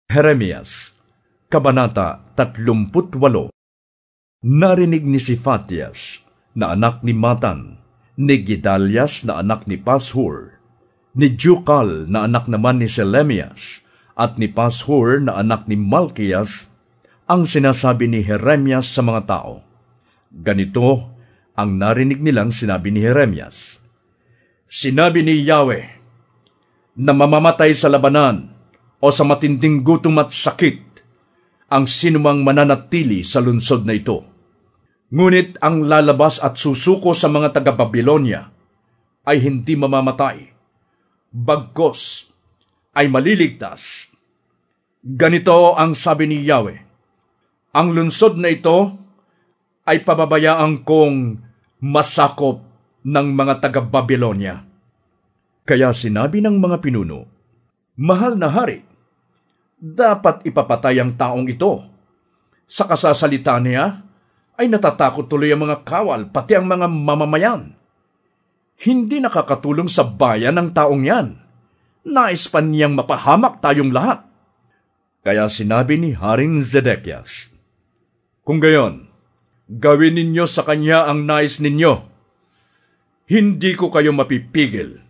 Jeremias, Kabanata 38. Narinig ni Sifatias, na anak ni Matan, ni Gedalias na anak ni Pashur, ni Jukal na anak naman ni Selemias, at ni Pashur na anak ni Malkias, ang sinasabi ni Jeremias sa mga tao. Ganito ang narinig nilang sinabi ni Jeremias. Sinabi ni Yahweh, na mamamatay sa labanan o sa matinding gutom at sakit ang sinumang mananatili sa lungsod na ito. Ngunit ang lalabas at susuko sa mga taga-Babilonia ay hindi mamamatay, bagkos ay maliligtas. Ganito ang sabi ni Yahweh, ang lungsod na ito ay pababayaan kong masakop ng mga taga-Babilonia. Kaya sinabi ng mga pinuno, mahal na hari, dapat ipapatay ang taong ito. Sa kasasalita niya, ay natatakot tuloy ang mga kawal, pati ang mga mamamayan. Hindi nakakatulong sa bayan ang taong yan. Nais pa niyang mapahamak tayong lahat. Kaya sinabi ni Haring Zedekias, kung gayon, gawin ninyo sa kanya ang nais ninyo. Hindi ko kayo mapipigil.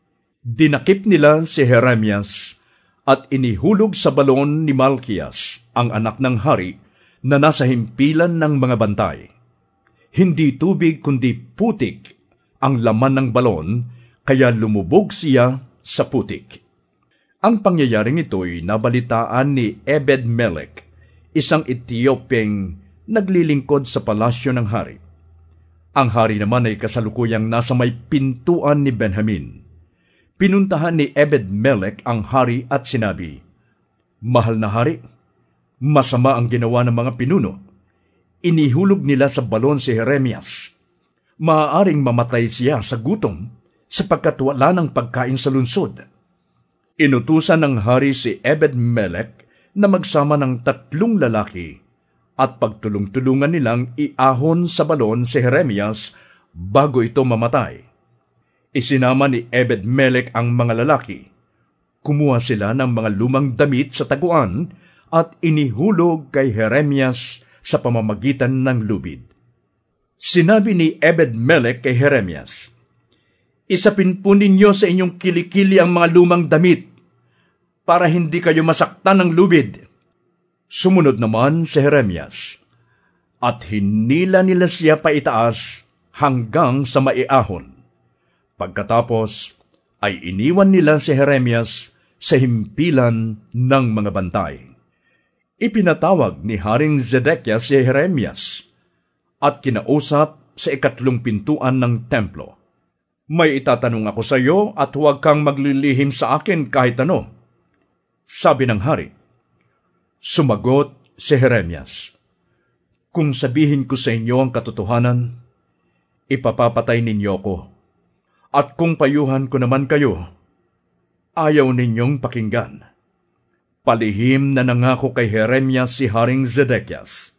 Dinakip nila si Jeremias at inihulog sa balon ni Malkias, ang anak ng hari, na nasa himpilan ng mga bantay. Hindi tubig kundi putik ang laman ng balon, kaya lumubog siya sa putik. Ang pangyayaring ito'y nabalitaan ni Ebed-Melech, isang Ethiopiang naglilingkod sa palasyo ng hari. Ang hari naman ay kasalukuyang nasa may pintuan ni Benjamin. Pinuntahan ni Ebed-Melech ang hari at sinabi, mahal na hari, masama ang ginawa ng mga pinuno. Inihulog nila sa balon si Jeremias. Maaaring mamatay siya sa gutom sapagkat wala ng pagkain sa lungsod. Inutusan ng hari si Ebed-Melech na magsama ng 3 lalaki at pagtulong-tulungan nilang iahon sa balon si Jeremias bago ito mamatay. Isinama ni Ebed-Melech ang mga lalaki. Kumuha sila ng mga lumang damit sa taguan at inihulog kay Jeremias sa pamamagitan ng lubid. Sinabi ni Ebed-Melech kay Jeremias, isapin po ninyo sa inyong kilikili ang mga lumang damit para hindi kayo masaktan ng lubid. Sumunod naman si Jeremias at hinila nila siya paitaas hanggang sa maiahon. Pagkatapos ay iniwan nila si Jeremias sa himpilan ng mga bantay. Ipinatawag ni Haring Zedekias si Jeremias at kinausap sa 3 pintuan ng templo. May itatanong ako sa iyo at huwag kang maglilihim sa akin kahit ano. Sabi ng hari. Sumagot si Jeremias, kung sabihin ko sa inyo ang katotohanan, ipapapatay ninyo ko. At kung payuhan ko naman kayo, ayaw ninyong pakinggan. Palihim na nangako kay Jeremias si Haring Zedekias.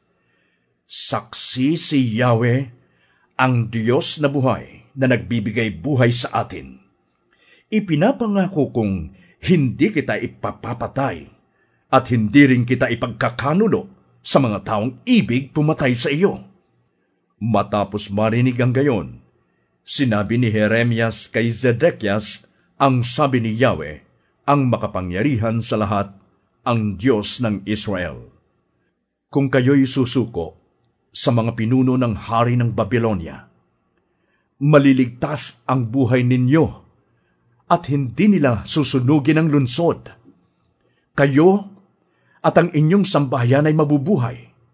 Saksi si Yahweh, ang Diyos na buhay, na nagbibigay buhay sa atin. Ipinapangako kong hindi kita ipapapatay at hindi rin kita ipagkakanulo sa mga taong ibig pumatay sa iyo. Matapos marinig ang gayon, sinabi ni Jeremias kay Zedekias ang sabi ni Yahweh, ang makapangyarihan sa lahat, ang Diyos ng Israel. Kung kayo'y susuko sa mga pinuno ng hari ng Babylonia, maliligtas ang buhay ninyo at hindi nila susunugin ang lungsod. Kayo at ang inyong sambahayan ay mabubuhay.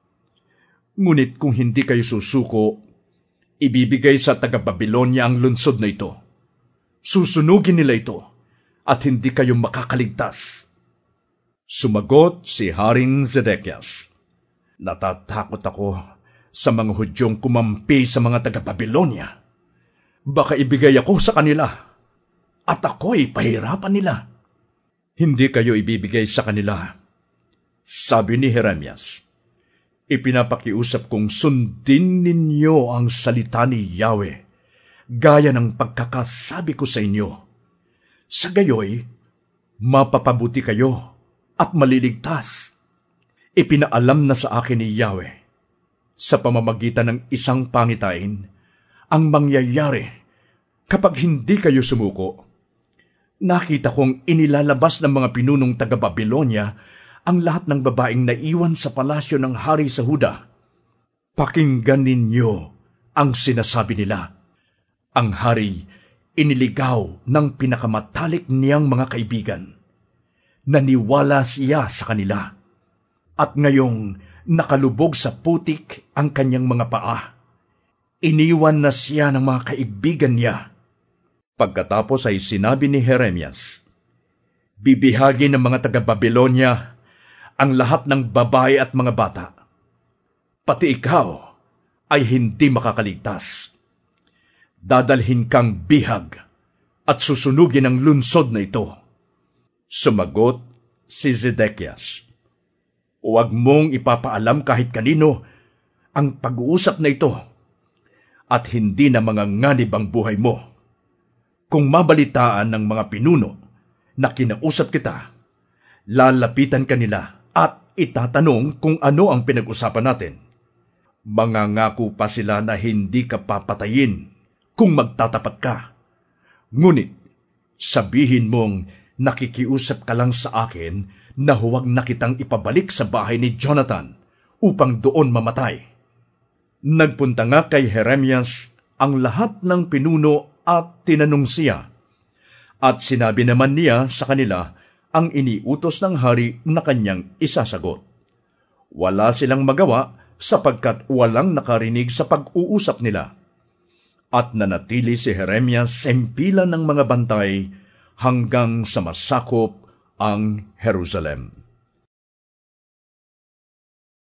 Ngunit kung hindi kayo susuko, ibibigay sa taga-Babylonia ang lungsod na ito. Susunugin nila ito at hindi kayo makakaligtas. Sumagot si Haring Zedekias, natatakot ako sa mga Hudyong kumampi sa mga taga-Babylonia. Baka ibigay ako sa kanila at ako'y pahirapan nila. Hindi kayo ibibigay sa kanila, sabi ni Jeremias. Ipinapakiusap kong sundin ninyo ang salita ni Yahweh, gaya ng pagkakasabi ko sa inyo. Sa gayoy, mapapabuti kayo at maliligtas. Ipinaalam na sa akin ni Yahweh sa pamamagitan ng isang pangitain ang mangyayari kapag hindi kayo sumuko. Nakita kong inilalabas ng mga pinunong taga-Babilonya ang lahat ng babaeng naiwan sa palasyo ng hari sa Huda. Pakinggan ninyo ang sinasabi nila. Ang hari iniligaw ng pinakamatalik niyang mga kaibigan. Naniwala siya sa kanila. At ngayong nakalubog sa putik ang kanyang mga paa. Iniwan na siya ng mga kaibigan niya. Pagkatapos ay sinabi ni Jeremias, bibihagi ng mga taga-Babilonya ang lahat ng babae at mga bata. Pati ikaw ay hindi makakaligtas. Dadalhin kang bihag at susunugin ang lunsod na ito. Sumagot si Zedekias, huwag mong ipapaalam kahit kanino ang pag-uusap na ito at hindi na mga nganib ang buhay mo. Kung mabalitaan ng mga pinuno na kinausap kita, lalapitan kanila at itatanong kung ano ang pinag-usapan natin. Mangangako pa sila na hindi ka papatayin kung magtatapat ka. Ngunit sabihin mong nakikiusap ka lang sa akin na huwag na kitang ipabalik sa bahay ni Jonathan upang doon mamatay. Nagpunta nga kay Jeremias ang lahat ng pinuno at tinanong siya. At sinabi naman niya sa kanila ang iniutos ng hari na kanyang isasagot. Wala silang magawa sapagkat walang nakarinig sa pag-uusap nila. At nanatili si Jeremias sa sempilan ng mga bantay hanggang sa masakop ang Jerusalem.